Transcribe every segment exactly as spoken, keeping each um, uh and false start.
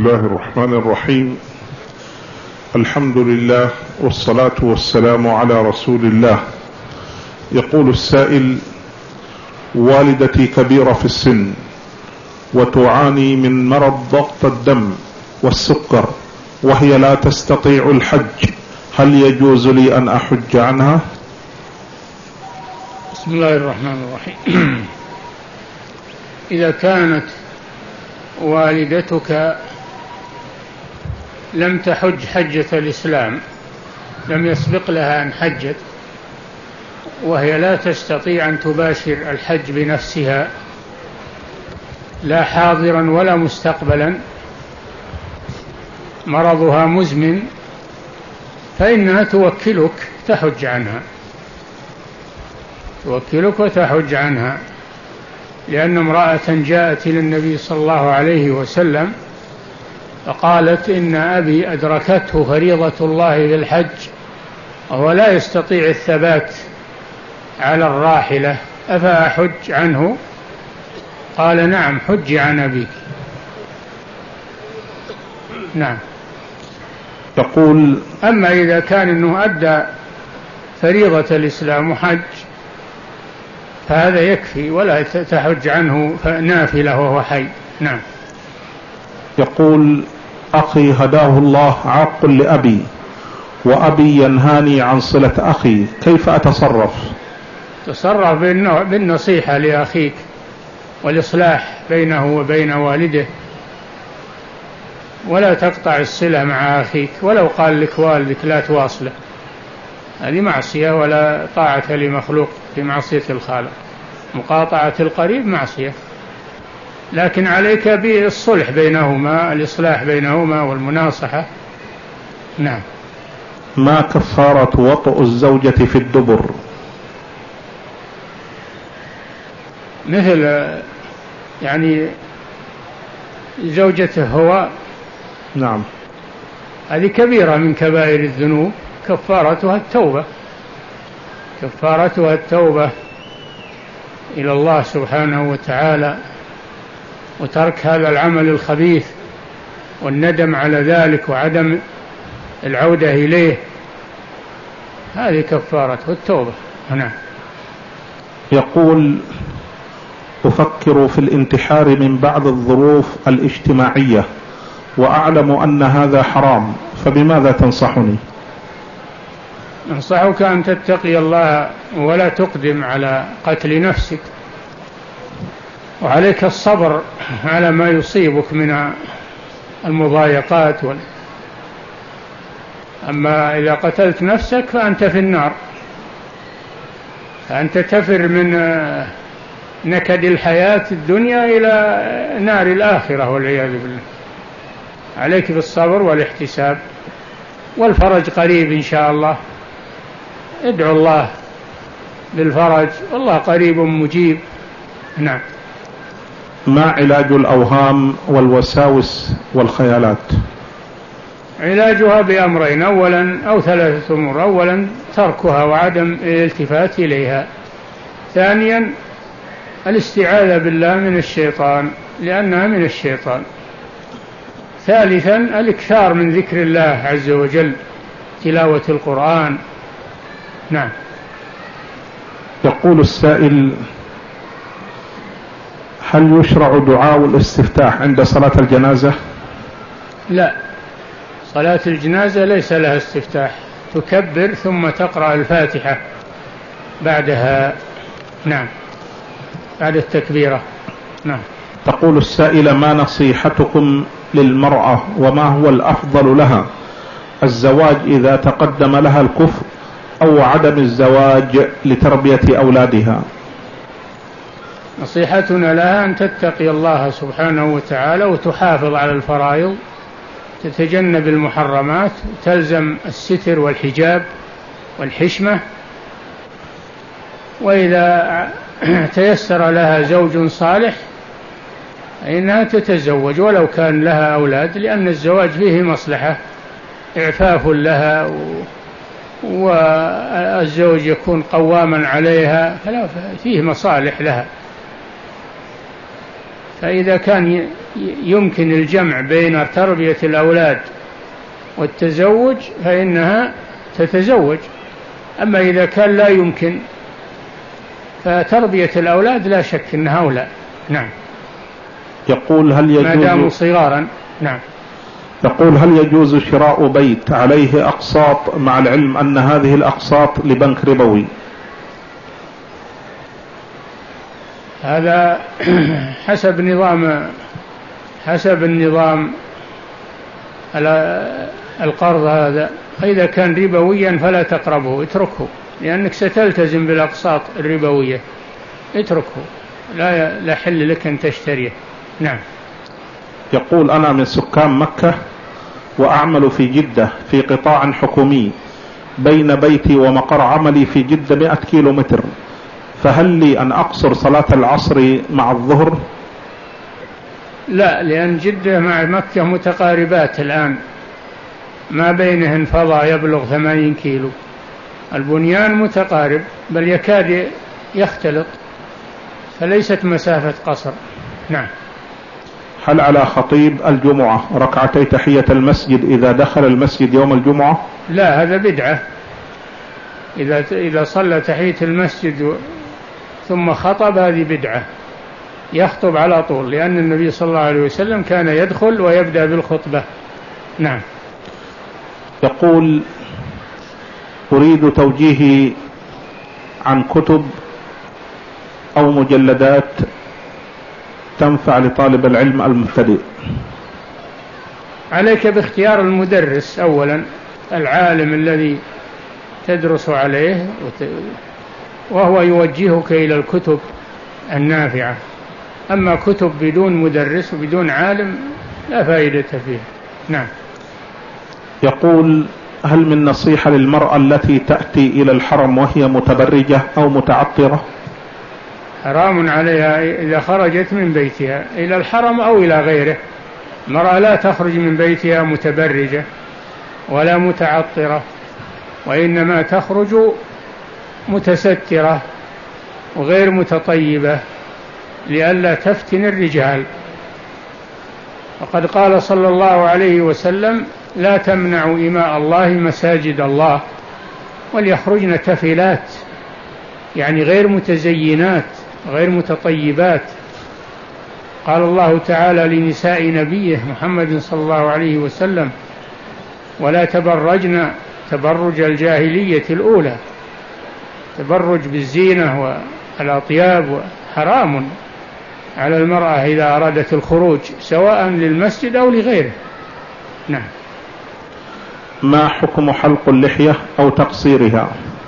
بسم الله الرحمن الرحيم. الحمد لله والصلاة والسلام على رسول الله. يقول السائل: والدتي كبيرة في السن وتعاني من مرض ضغط الدم والسكر وهي لا تستطيع الحج، هل يجوز لي أن أحج عنها؟ بسم الله الرحمن الرحيم. إذا كانت والدتك لم تحج حجة الإسلام، لم يسبق لها أن حجت، وهي لا تستطيع أن تباشر الحج بنفسها لا حاضرا ولا مستقبلا، مرضها مزمن، فإنها توكلك تحج عنها، توكلك وتحج عنها، لأن امرأة جاءت إلى النبي صلى الله عليه وسلم فقالت: إن أبي أدركته فريضة الله بالحج وهو لا يستطيع الثبات على الراحلة، أفأحج عنه؟ قال: نعم، حج عن أبيك. نعم. تقول: أما إذا كان أنه أدى فريضة الإسلام وحج فهذا يكفي، ولا تحج عنه نافلة وهو حي. نعم. يقول: أخي هداه الله عاق لأبي وأبي ينهاني عن صلة أخي، كيف أتصرف؟ تصرف بالنصيحة لأخيك والإصلاح بينه وبين والده، ولا تقطع الصلة مع أخيك، ولو قال لك والدك لا تواصله، هذه معصية ولا طاعة لمخلوق في معصية الخالق. مقاطعة القريب معصية، لكن عليك بالصلح بينهما، الإصلاح بينهما والمناصحة. نعم. ما كفارة وطئ الزوجة في الدبر؟ مثل يعني زوجته هو. نعم. هذه كبيرة من كبائر الذنوب، كفارتها التوبة، كفارتها التوبة إلى الله سبحانه وتعالى، وترك هذا العمل الخبيث والندم على ذلك وعدم العودة إليه، هذه كفارته التوبة. نعم. يقول: أفكر في الانتحار من بعض الظروف الاجتماعية وأعلم أن هذا حرام، فبماذا تنصحني؟ أنصحك أن تتقي الله ولا تقدم على قتل نفسك، وعليك الصبر على ما يصيبك من المضايقات وال... أما إذا قتلت نفسك فأنت في النار، فأنت تفر من نكد الحياة الدنيا إلى نار الآخرة والعياذ بالله. عليك بالصبر والاحتساب، والفرج قريب إن شاء الله. ادعو الله بالفرج، والله قريب مجيب. نعم. ما علاج الأوهام والوساوس والخيالات؟ علاجها بأمرين، أولا أو ثلاثة أمور: أولا تركها وعدم الالتفات إليها، ثانيا الاستعاذة بالله من الشيطان لأنها من الشيطان، ثالثا الإكثار من ذكر الله عز وجل، تلاوة القرآن. نعم. يقول السائل: هل يشرع دعاء الاستفتاح عند صلاة الجنازة؟ لا، صلاة الجنازة ليس لها استفتاح، تكبر ثم تقرأ الفاتحة بعدها. نعم، بعد التكبيرة. نعم. تقول السائلة: ما نصيحتكم للمرأة وما هو الأفضل لها، الزواج إذا تقدم لها الكفر أو عدم الزواج لتربية أولادها؟ نصيحتنا لها أن تتقي الله سبحانه وتعالى وتحافظ على الفرائض، تتجنب المحرمات، تلزم الستر والحجاب والحشمة، وإذا تيسر لها زوج صالح فإنها تتزوج ولو كان لها أولاد، لأن الزواج فيه مصلحة، إعفاف لها والزوج يكون قواما عليها، فلا فيه مصالح لها. فإذا كان يمكن الجمع بين تربية الأولاد والتزوج فإنها تتزوج. أما إذا كان لا يمكن فتربية الأولاد لا شك أنها أولى. نعم. يقول هل يجوز ما داموا صغارا. نعم. يقول هل يجوز شراء بيت عليه أقساط مع العلم أن هذه الأقساط لبنك ربوي؟ هذا حسب نظام حسب النظام القرض هذا. إذا كان ربويا فلا تقربه، اتركه، لأنك ستلتزم بالأقساط الربوية. اتركه، لا لا حل لك أن تشتريه. نعم. يقول أنا من سكان مكة وأعمل في جدة في قطاع حكومي، بين بيتي ومقر عملي في جدة مئة كيلو متر، فهل لي أن أقصر صلاة العصر مع الظهر؟ لا، لأن جدة مع مكة متقاربات الآن، ما بينهن فضاء يبلغ ثمانين كيلو. البنيان متقارب بل يكاد يختلط، فليست مسافة قصر. نعم. هل على خطيب الجمعة ركعتي تحية المسجد إذا دخل المسجد يوم الجمعة؟ لا، هذا بدعة. إذا إذا صلى تحية المسجد ثم خطب هذه بدعة، يخطب على طول، لأن النبي صلى الله عليه وسلم كان يدخل ويبدأ بالخطبة. نعم. يقول أريد توجيهي عن كتب أو مجلدات تنفع لطالب العلم المبتدئ. عليك باختيار المدرس أولا، العالم الذي تدرس عليه وهو يوجهك إلى الكتب النافعة. أما كتب بدون مدرس وبدون عالم لا فائدة فيها. نعم. يقول هل من نصيحة للمرأة التي تأتي إلى الحرم وهي متبرجة أو متعطرة؟ حرام عليها إذا خرجت من بيتها إلى الحرم أو إلى غيره. المرأة لا تخرج من بيتها متبرجة ولا متعطرة، وإنما تخرج متسترة وغير متطيبة لئلا تفتن الرجال. وقد قال صلى الله عليه وسلم لا تمنعوا إماء الله مساجد الله، وليخرجن تفلات، يعني غير متزينات غير متطيبات. قال الله تعالى لنساء نبيه محمد صلى الله عليه وسلم ولا تبرجن تبرج الجاهلية الأولى، تبرج بالزينة والأطياب حرام على المرأة إذا أرادت الخروج سواء للمسجد أو لغيره. نعم. ما حكم حلق اللحية أو تقصيرها؟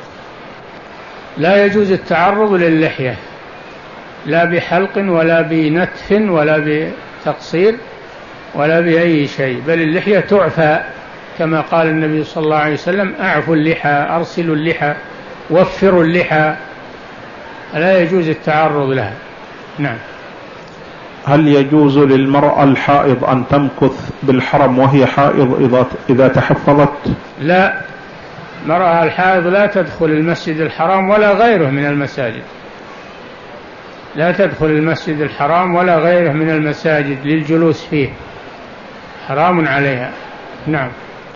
لا يجوز التعرض للحية، لا بحلق ولا بنتف ولا بتقصير ولا بأي شيء، بل اللحية تعفى كما قال النبي صلى الله عليه وسلم أعفوا اللحى، أرسلوا اللحى، وفروا اللحى، لا يجوز التعرض لها. نعم. هل يجوز للمرأة الحائض أن تمكث بالحرم وهي حائض إذا تحفظت؟ لا، المرأة الحائض لا تدخل المسجد الحرام ولا غيره من المساجد، لا تدخل المسجد الحرام ولا غيره من المساجد للجلوس فيه، حرام عليها. نعم.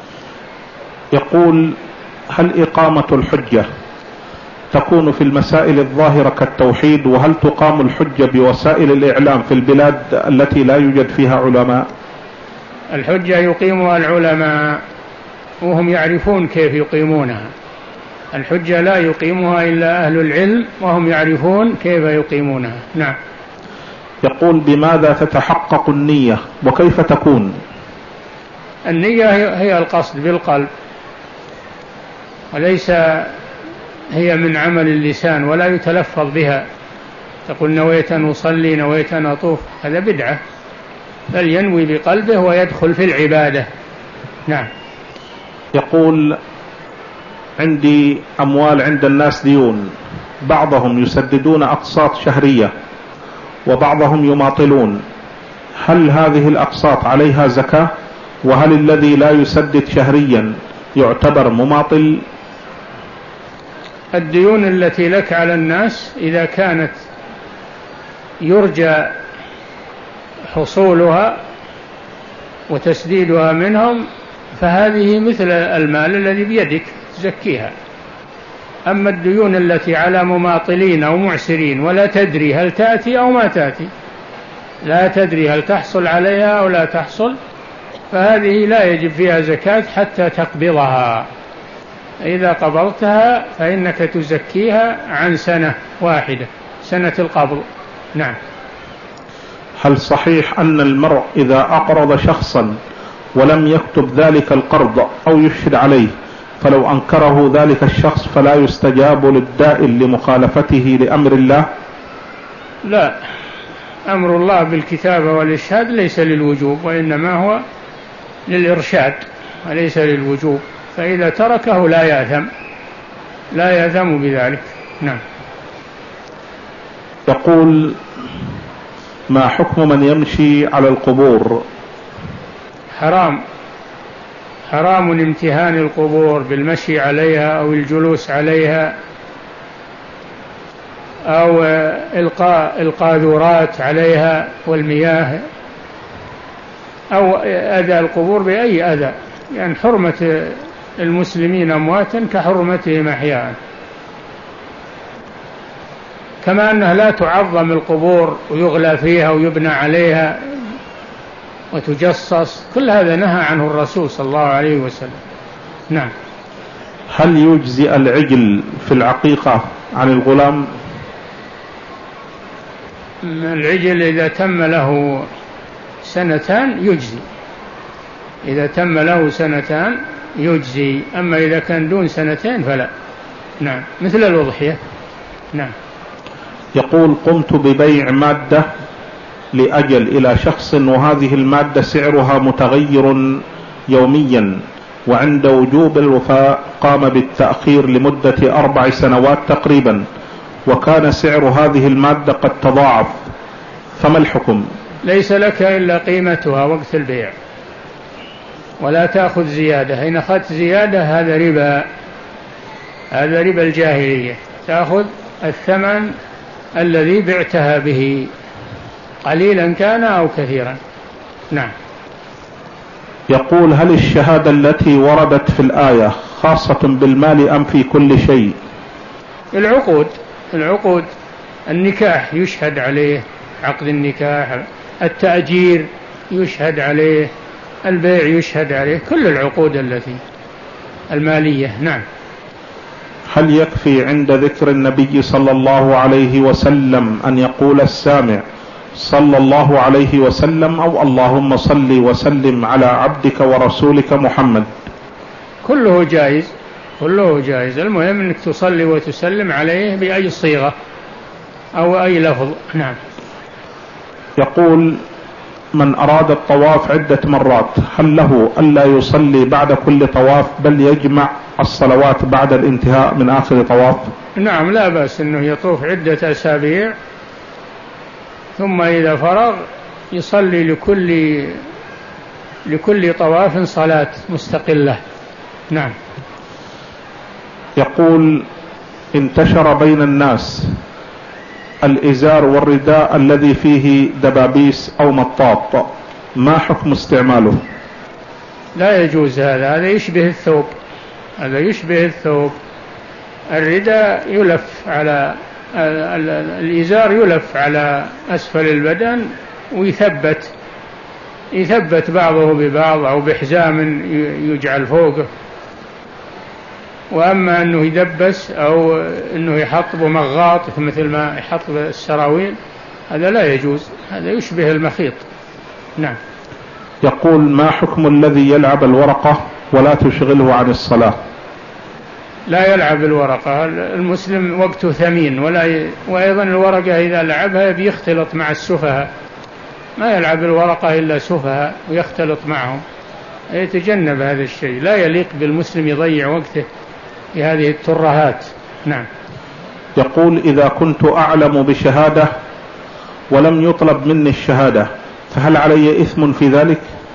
يقول هل إقامة الحجة تكون في المسائل الظاهرة كالتوحيد، وهل تقام الحجة بوسائل الإعلام في البلاد التي لا يوجد فيها علماء؟ الحجة يقيمها العلماء وهم يعرفون كيف يقيمونها، الحجة لا يقيمها إلا أهل العلم وهم يعرفون كيف يقيمونها. نعم. يقول بماذا تتحقق النية وكيف تكون؟ النية هي القصد بالقلب، وليس هي من عمل اللسان ولا يتلفظ بها، تقول نويت أن أصلي نويت أن أطوف، هذا بدعة، بل ينوي بقلبه ويدخل في العبادة. نعم. يقول عندي أموال عند الناس ديون، بعضهم يسددون أقساط شهرية وبعضهم يماطلون، هل هذه الأقساط عليها زكاة؟ وهل الذي لا يسدد شهريا يعتبر مماطل؟ الديون التي لك على الناس إذا كانت يرجى حصولها وتسديدها منهم فهذه مثل المال الذي بيدك تزكيها. أما الديون التي على مماطلين أو معسرين ولا تدري هل تأتي أو ما تأتي، لا تدري هل تحصل عليها أو لا تحصل، فهذه لا يجب فيها زكاة حتى تقبضها. إذا قبضتها فإنك تزكيها عن سنة واحدة، سنة القبض. نعم. هل صحيح أن المرء إذا أقرض شخصا ولم يكتب ذلك القرض أو يشهد عليه فلو أنكره ذلك الشخص فلا يستجاب للدائن لمخالفته لأمر الله؟ لا، أمر الله بالكتابة والإشهاد ليس للوجوب، وإنما هو للإرشاد وليس للوجوب، فإذا تركه لا يأثم لا يأثم بذلك. نعم. يقول: ما حكم من يمشي على القبور؟ حرام حرام امتهان القبور بالمشي عليها أو الجلوس عليها أو إلقاء القاذورات عليها والمياه أو أذى القبور بأي أذى، يعني حرمة المسلمين أمواتا كحرمتهم أحياء، كما أنها لا تعظم القبور ويغلى فيها ويبنى عليها وتجصص، كل هذا نهى عنه الرسول صلى الله عليه وسلم. نعم. هل يجزي العجل في العقيقة عن الغلام؟ العجل إذا تم له سنتان يجزي، إذا تم له سنتان يجزي، أما إذا كان دون سنتين فلا. نعم، مثل الأضحية. نعم. يقول: قمت ببيع مادة لأجل إلى شخص وهذه المادة سعرها متغير يوميا، وعند وجوب الوفاء قام بالتأخير لمدة أربع سنوات تقريبا، وكان سعر هذه المادة قد تضاعف، فما الحكم؟ ليس لك إلا قيمتها وقت البيع، ولا تأخذ زيادة. إن أخذت زيادة هذا ربا، هذا ربا الجاهلية، تأخذ الثمن الذي بعتها به قليلا كان أو كثيرا. نعم. يقول: هل الشهادة التي وردت في الآية خاصة بالمال أم في كل شيء؟ العقود العقود النكاح يشهد عليه، عقد النكاح، التأجير يشهد عليه، البيع يشهد عليه، كل العقود التي المالية. نعم. هل يكفي عند ذكر النبي صلى الله عليه وسلم أن يقول السامع صلى الله عليه وسلم أو اللهم صل وسلم على عبدك ورسولك محمد؟ كله جائز، كله جائز، المهم أنك تصلي وتسلم عليه بأي صيغة أو أي لفظ. نعم. يقول: من أراد الطواف عدة مرات هل له ألا يصلي بعد كل طواف بل يجمع الصلوات بعد الانتهاء من آخر طواف؟ نعم، لا بأس أنه يطوف عدة أسابيع ثم إذا فرغ يصلي لكل لكل طواف صلاة مستقلة. نعم. يقول: انتشر بين الناس الإزار والرداء الذي فيه دبابيس أو مطاط، ما حكم استعماله؟ لا يجوز هذا، هذا يشبه الثوب، هذا يشبه الثوب. الرداء يلف على الإزار يلف على أسفل البدن ويثبت يثبت بعضه ببعض أو بحزام يجعل فوقه، وأما أنه يدبس أو أنه يحط بمغاط مثل ما يحط بالسراويل هذا لا يجوز، هذا يشبه المخيط. نعم. يقول: ما حكم الذي يلعب الورقة ولا تشغله عن الصلاة؟ لا يلعب الورقة، المسلم وقته ثمين، ولا ي... وأيضا الورقة إذا لعبها بيختلط مع السفهاء، ما يلعب الورقة إلا سفهاء ويختلط معهم، يتجنب هذا الشيء، لا يليق بالمسلم يضيع وقته في هذه الترهات. نعم. يقول: إذا كنت أعلم بشهادة ولم يطلب مني الشهادة فهل علي إثم في ذلك؟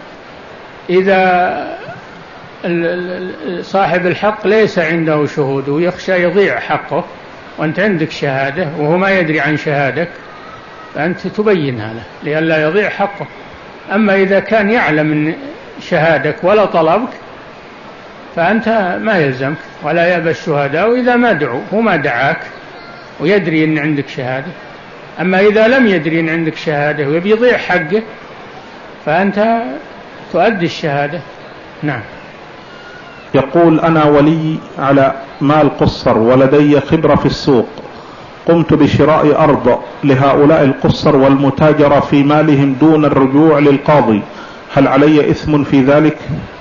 إذا صاحب الحق ليس عنده شهود ويخشى يضيع حقه وأنت عندك شهادة وهو ما يدري عن شهادك فأنت تبينها له لئلا يضيع حقه. أما إذا كان يعلم من شهادك ولا طلبك فأنت ما يلزمك، ولا يأبى الشهداء إذا ما دعوا، هو ما دعاك ويدري أن عندك شهادة. أما إذا لم يدري أن عندك شهادة ويبي يضيع حقه فأنت تؤدي الشهادة. نعم. يقول: أنا ولي على مال قصر ولدي خبرة في السوق، قمت بشراء أرض لهؤلاء القصر والمتاجرة في مالهم دون الرجوع للقاضي، هل علي إثم في ذلك؟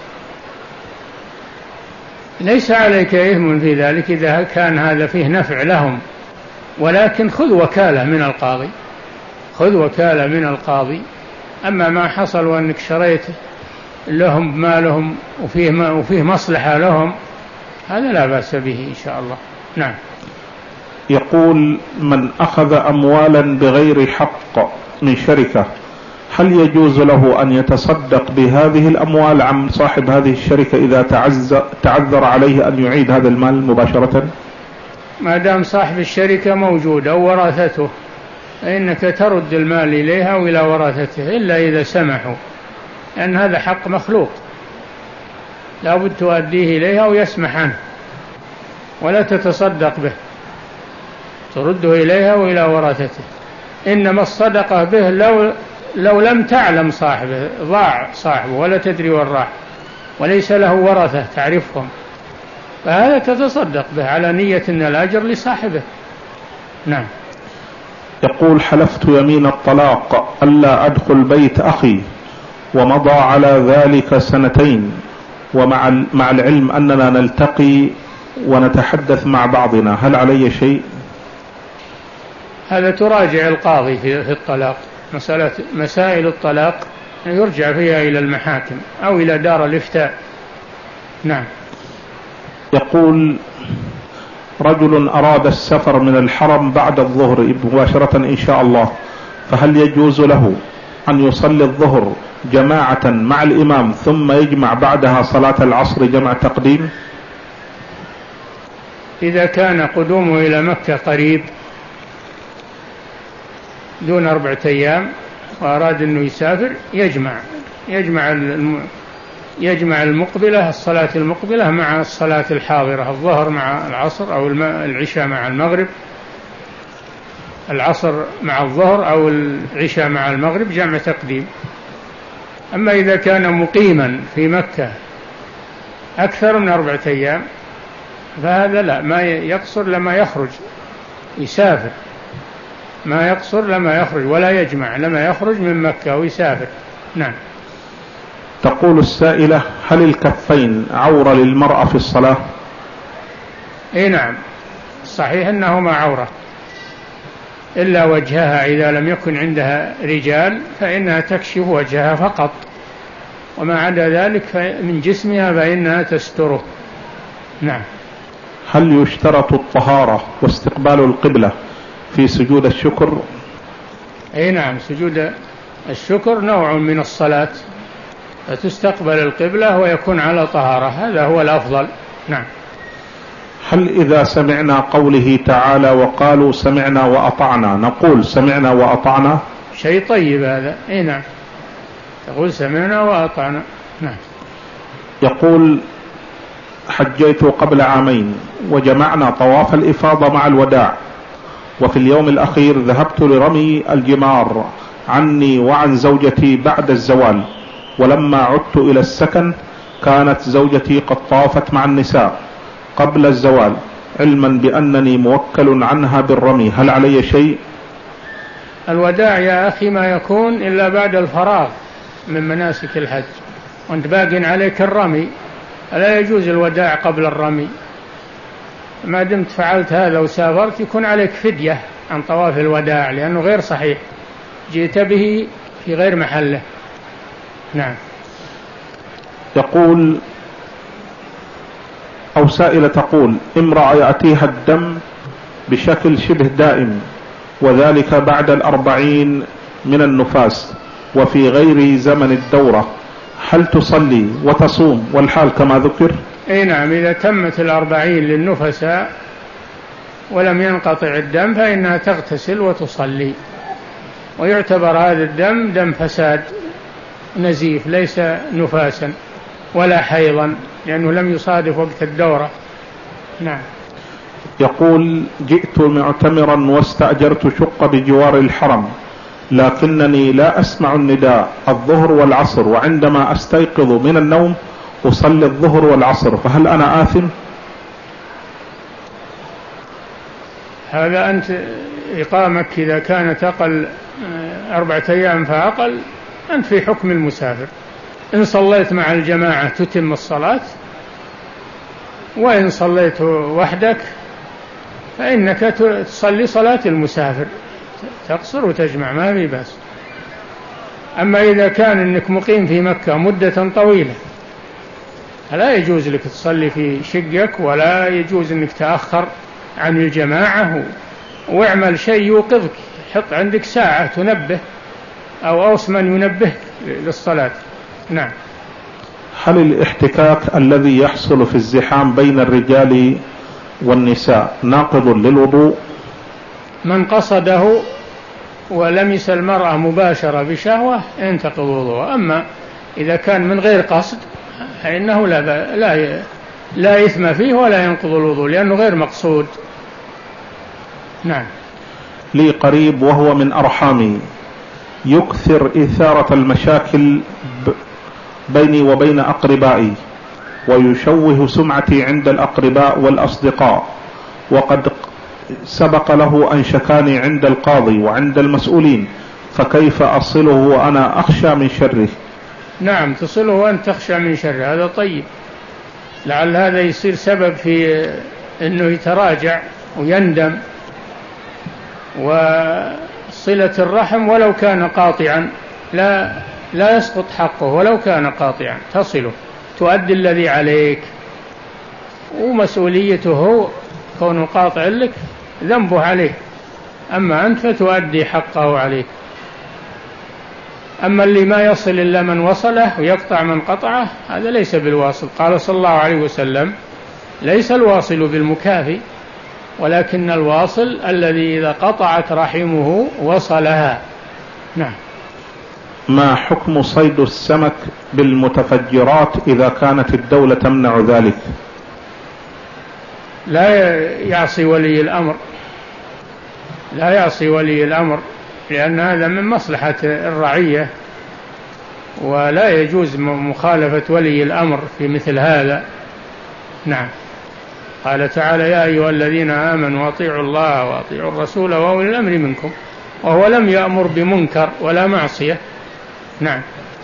ليس عليك إثم في ذلك إذا كان هذا فيه نفع لهم، ولكن خذ وكالة من القاضي، خذ وكالة من القاضي. أما ما حصل وأنك شريت لهم مالهم وفيه, وفيه مصلحة لهم هذا لا بأس به إن شاء الله. نعم. يقول: من أخذ أموالا بغير حق من شركة هل يجوز له أن يتصدق بهذه الأموال عن صاحب هذه الشركة إذا تعذر عليه أن يعيد هذا المال مباشرة؟ ما دام صاحب الشركة موجود أو ورثته فإنك ترد المال إليها وإلى ورثته إلا إذا سمحوا، لأن هذا حق مخلوق لا بد تؤديه إليها ويسمح عنه، ولا تتصدق به، ترده إليها وإلى ورثته. إنما الصدقة به لو, لو لم تعلم صاحبه، ضاع صاحبه ولا تدري وين راح وليس له ورثة تعرفهم، فهذا تتصدق به على نية أن الأجر لصاحبه. نعم. يقول: حلفت يمين الطلاق ألا أدخل بيت أخي ومضى على ذلك سنتين، ومع مع العلم أننا نلتقي ونتحدث مع بعضنا، هل علي شيء؟ هذا تراجع القاضي في الطلاق، مسألة مسائل الطلاق يرجع فيها إلى المحاكم أو إلى دار الإفتاء. نعم. يقول: رجل أراد السفر من الحرم بعد الظهر مباشرة إن شاء الله، فهل يجوز له أن يصلي الظهر جماعة مع الإمام ثم يجمع بعدها صلاة العصر جمع تقديم؟ إذا كان قدومه إلى مكة قريب دون أربعة أيام وأراد أنه يسافر يجمع يجمع الم... يجمع المقبلة الصلاة المقبلة مع الصلاة الحاضرة، الظهر مع العصر أو العشاء مع المغرب، العصر مع الظهر أو العشاء مع المغرب جمع تقديم. أما إذا كان مقيما في مكة أكثر من أربعة أيام فهذا لا، ما يقصر لما يخرج يسافر، ما يقصر لما يخرج ولا يجمع لما يخرج من مكة ويسافر. نعم. تقول السائلة: هل الكفين عورة للمرأة في الصلاة؟ اي نعم، صحيح أنهما عورة إلا وجهها، إذا لم يكن عندها رجال فإنها تكشف وجهها فقط، وما عدا ذلك من جسمها فإنها تستره. نعم. هل يشترط الطهارة واستقبال القبلة في سجود الشكر؟ اي نعم، سجود الشكر نوع من الصلاة، فتستقبل القبلة ويكون على طهارة، هذا هو الأفضل. نعم. هل إذا سمعنا قوله تعالى وقالوا سمعنا وأطعنا نقول سمعنا وأطعنا؟ شيء طيب هذا. اي نعم، تقول سمعنا وأطعنا. نعم. يقول: حجيت قبل عامين وجمعنا طواف الإفاضة مع الوداع، وفي اليوم الأخير ذهبت لرمي الجمار عني وعن زوجتي بعد الزوال، ولما عدت إلى السكن كانت زوجتي قد طافت مع النساء قبل الزوال، علما بأنني موكل عنها بالرمي، هل علي شيء؟ الوداع يا أخي ما يكون إلا بعد الفراغ من مناسك الحج، وانت باق عليك الرمي، لا يجوز الوداع قبل الرمي. ما دمت فعلت هذا وسافرت يكون عليك فدية عن طواف الوداع، لأنه غير صحيح، جئت به في غير محله. نعم. يقول أو سائلة تقول: امرأة يأتيها الدم بشكل شبه دائم وذلك بعد الأربعين من النفاس وفي غير زمن الدورة، هل تصلي وتصوم والحال كما ذكر؟ اي نعم، إذا تمت الأربعين للنفساء ولم ينقطع الدم فإنها تغتسل وتصلي. ويعتبر هذا الدم دم فساد نزيف ليس نفاسا ولا حيضا لأنه لم يصادف وقت الدورة. نعم. يقول جئت معتمرا واستأجرت شقة بجوار الحرم، لكنني لا أسمع النداء الظهر والعصر، وعندما أستيقظ من النوم أصلي الظهر والعصر، فهل أنا آثم؟ هذا أنت إقامك إذا كانت أقل أربعة أيام فأقل أنت في حكم المسافر. إن صليت مع الجماعة تتم الصلاة، وإن صليت وحدك فإنك تصلي صلاة المسافر، تقصر وتجمع ما في بأس. أما إذا كان أنك مقيم في مكة مدة طويلة فلا يجوز لك تصلي في شقك، ولا يجوز أنك تأخر عن الجماعة، واعمل شيء يوقظك، حط عندك ساعة تنبه أو أوس من ينبه للصلاة. نعم. هل الاحتكاك الذي يحصل في الزحام بين الرجال والنساء ناقض للوضوء؟ من قصده ولمس المرأة مباشرة بشهوة ينتقض وضوءه، أما إذا كان من غير قصد فإنه لا لا لا إثم فيه ولا ينقض الوضوء لأنه غير مقصود. نعم. لي قريب وهو من أرحامي يكثر إثارة المشاكل بيني وبين أقربائي، ويشوه سمعتي عند الأقرباء والأصدقاء، وقد سبق له أن شكاني عند القاضي وعند المسؤولين، فكيف أصله وأنا أخشى من شره؟ نعم تصله وأنت تخشى من شره، هذا طيب، لعل هذا يصير سبب في أنه يتراجع ويندم. وصلة الرحم ولو كان قاطعا لا لا يسقط حقه، ولو كان قاطعا تصله، تؤدي الذي عليك، ومسؤوليته كونه قاطع لك ذنبه عليك، أما أنت فتؤدي حقه عليك. أما اللي ما يصل إلا من وصله ويقطع من قطعه هذا ليس بالواصل. قال صلى الله عليه وسلم ليس الواصل بالمكافي، ولكن الواصل الذي إذا قطعت رحمه وصلها. نعم. ما حكم صيد السمك بالمتفجرات إذا كانت الدولة تمنع ذلك؟ لا يعصي ولي الأمر، لا يعصي ولي الأمر، لأن هذا من مصلحة الرعية، ولا يجوز مخالفة ولي الأمر في مثل هذا. نعم. قال تعالى يا أيها الذين آمنوا أطيعوا الله وأطيعوا الرسول وأولي الأمر منكم، وهو لم يأمر بمنكر ولا معصية. نعم.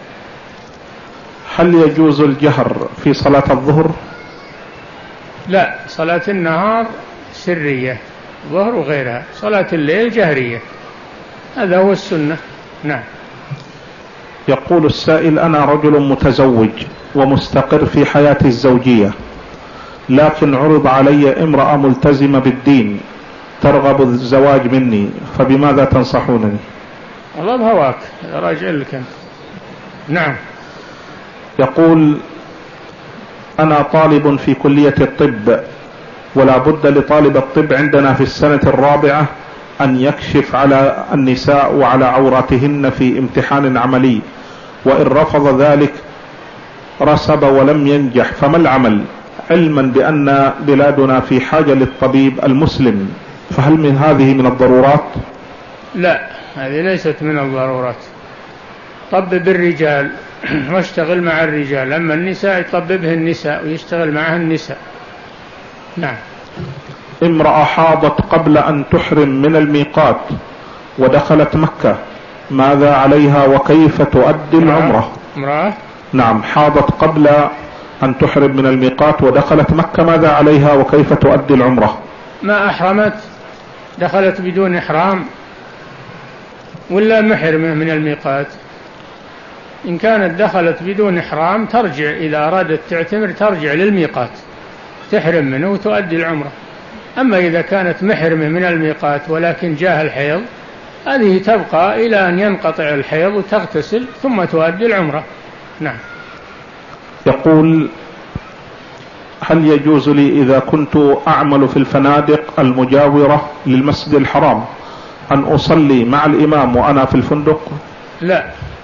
هل يجوز الجهر في صلاة الظهر؟ لا، صلاة النهار سرية، ظهر وغيرها، صلاة الليل جهرية، هذا هو السنة. نعم. يقول السائل أنا رجل متزوج ومستقر في حياتي الزوجية، لكن عرض علي امرأة ملتزمة بالدين ترغب الزواج مني، فبماذا تنصحونني؟ والله بهواك، راجع لك أنت. نعم. يقول أنا طالب في كلية الطب، ولا بد لطالب الطب عندنا في السنة الرابعة أن يكشف على النساء وعلى عوراتهن في امتحان عملي، وإن رفض ذلك رسب ولم ينجح، فما العمل؟ علما بأن بلادنا في حاجة للطبيب المسلم، فهل من هذه من الضرورات؟ لا، هذه ليست من الضرورات. طبب الرجال واشتغل مع الرجال، أما النساء يطببه النساء ويشتغل معها النساء. نعم. امرأة حاضت قبل أن تحرم من الميقات ودخلت مكة، ماذا عليها وكيف تؤدي العمرة؟ امرأة نعم حاضت قبل أن تحرم من الميقات ودخلت مكة، ماذا عليها وكيف تؤدي العمرة؟ ما أحرمت، دخلت بدون إحرام ولا محرمة من الميقات؟ إن كانت دخلت بدون إحرام ترجع، إذا أرادت تعتمر ترجع للميقات تحرم منه وتؤدي العمرة. أما إذا كانت محرمة من الميقات ولكن جاء الحيض هذه تبقى إلى أن ينقطع الحيض وتغتسل ثم تؤدي العمرة. نعم. يقول هل يجوز لي إذا كنت أعمل في الفنادق المجاورة للمسجد الحرام أن أصلي مع الإمام وأنا في الفندق؟ لا،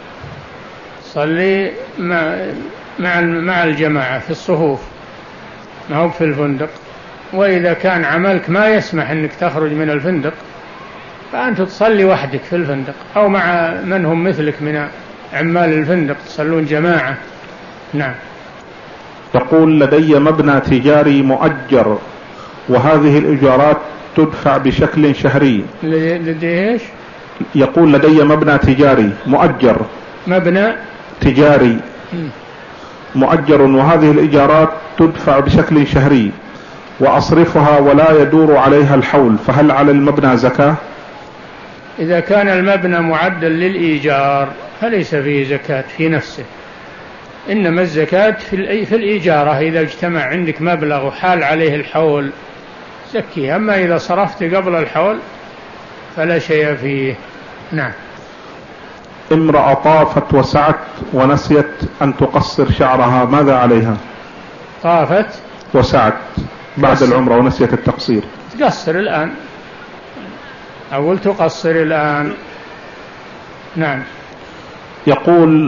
صلي مع مع مع الجماعة في الصفوف، ما هو في الفندق. وإذا كان عملك ما يسمح أنك تخرج من الفندق فأنت تصلي وحدك في الفندق، أو مع من هم مثلك من عمال الفندق تصلون جماعة. نعم. يقول لدي مبنى تجاري مؤجر وهذه الإيجارات تدفع بشكل شهري. لدي إيش؟ يقول لدي مبنى تجاري مؤجر، مبنى تجاري مؤجر وهذه الإيجارات تدفع بشكل شهري وأصرفها ولا يدور عليها الحول، فهل على المبنى زكاة؟ إذا كان المبنى معدل للإيجار فليس فيه زكاة في نفسه، إنما الزكاة في في الإيجارة. إذا اجتمع عندك مبلغ وحال عليه الحول زكيه، أما إذا صرفت قبل الحول فلا شيء فيه. نعم. امرأة طافت وسعت ونسيت أن تقصر شعرها، ماذا عليها؟ طافت وسعت بعد تقصر. العمرة ونسيت التقصير، تقصر الآن، أقول تقصر الآن. نعم. يقول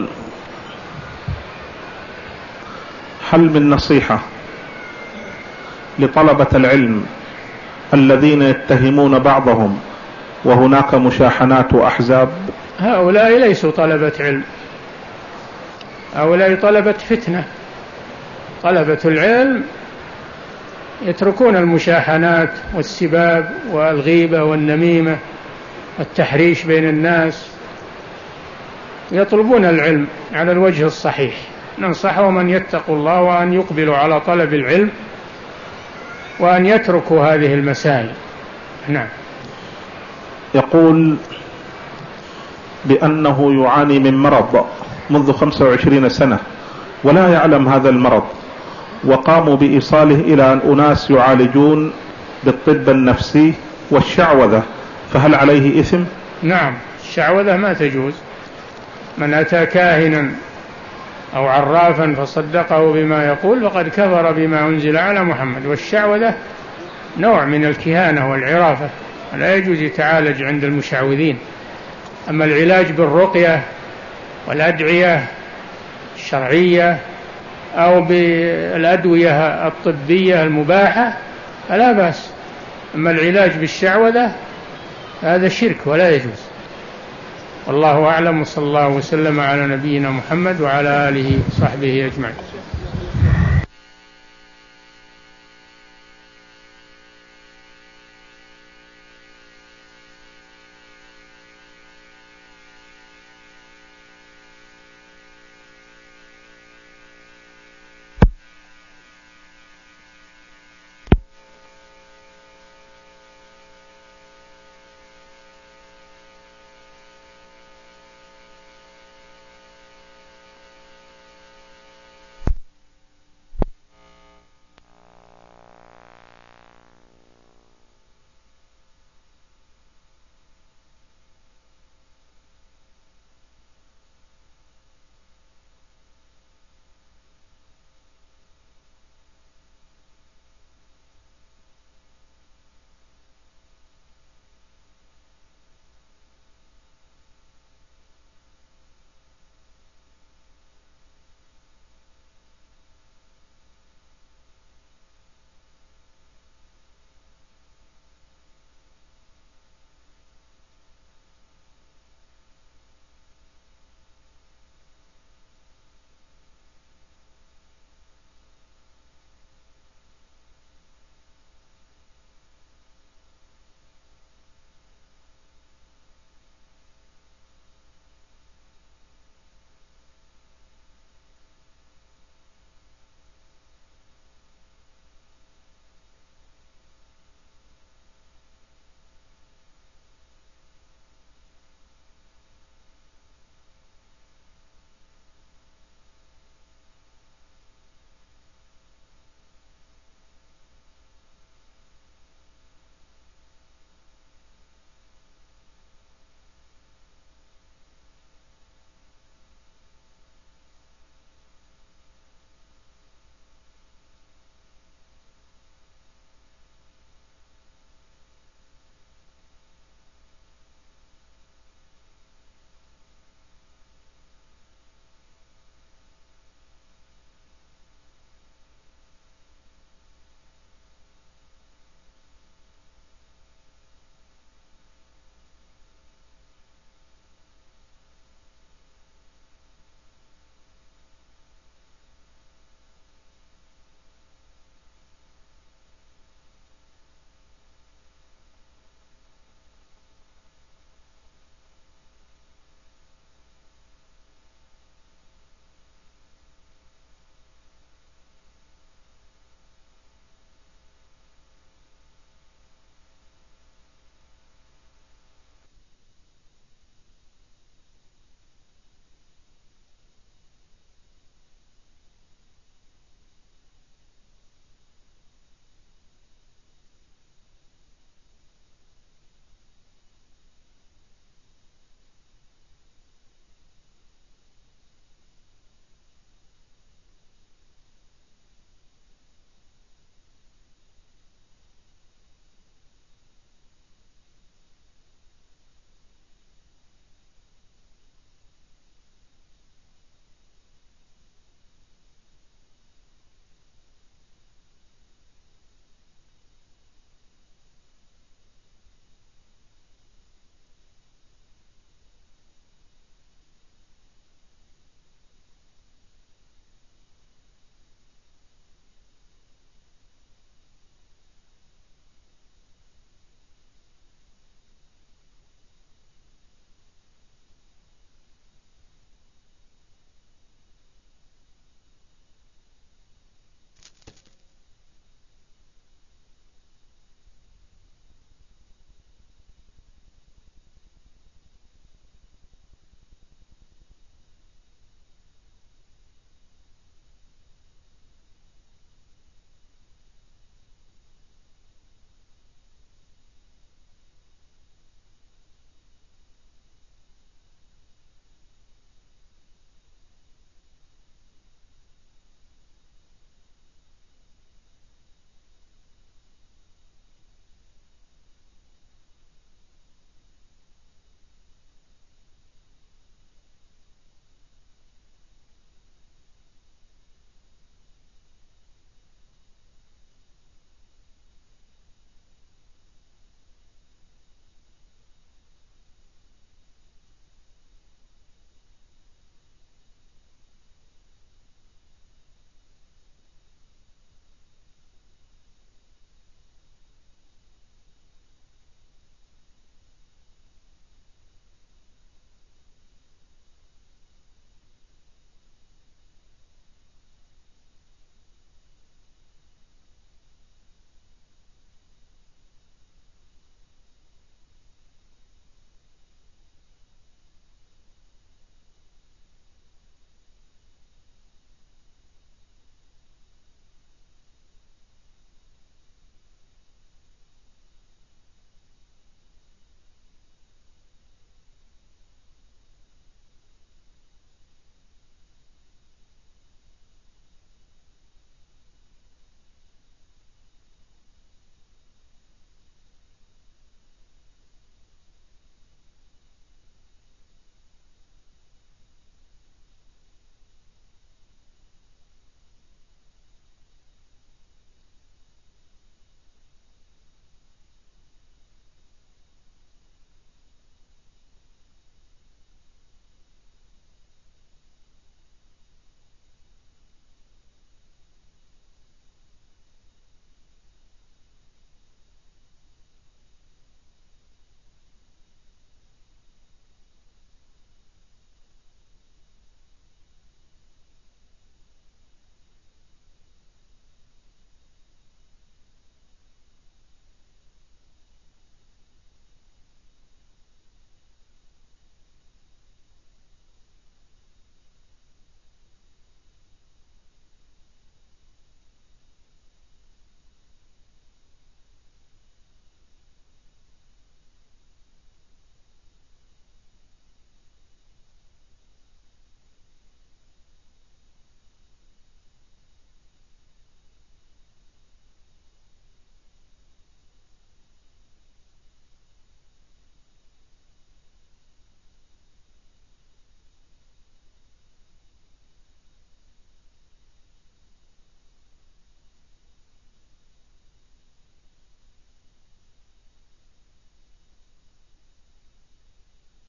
هل من نصيحة لطلبة العلم الذين يتهمون بعضهم وهناك مشاحنات وأحزاب؟ هؤلاء ليسوا طلبة علم، هؤلاء طلبة فتنة. طلبة العلم يتركون المشاحنات والسباب والغيبة والنميمة والتحريش بين الناس، يطلبون العلم على الوجه الصحيح. ننصحهم أن يتقوا الله وأن يقبلوا على طلب العلم وأن يتركوا هذه المسائل. نعم. يقول بأنه يعاني من مرض منذ خمسة وعشرين سنة ولا يعلم هذا المرض، وقاموا بإيصاله إلى أناس يعالجون بالطب النفسي والشعوذة، فهل عليه إثم؟ نعم، الشعوذة ما تجوز. من أتى كاهنا أو عرافا فصدقه بما يقول فقد كفر بما أنزل على محمد. والشعوذة نوع من الكهانة والعرافة، لا يجوز يتعالج عند المشعوذين. أما العلاج بالرقية والأدعية الشرعية أو بالأدوية الطبية المباحة فلا بأس. أما العلاج بالشعوذة هذا شرك ولا يجوز. والله أعلم، وصلى الله وسلم على نبينا محمد وعلى آله وصحبه أجمعين.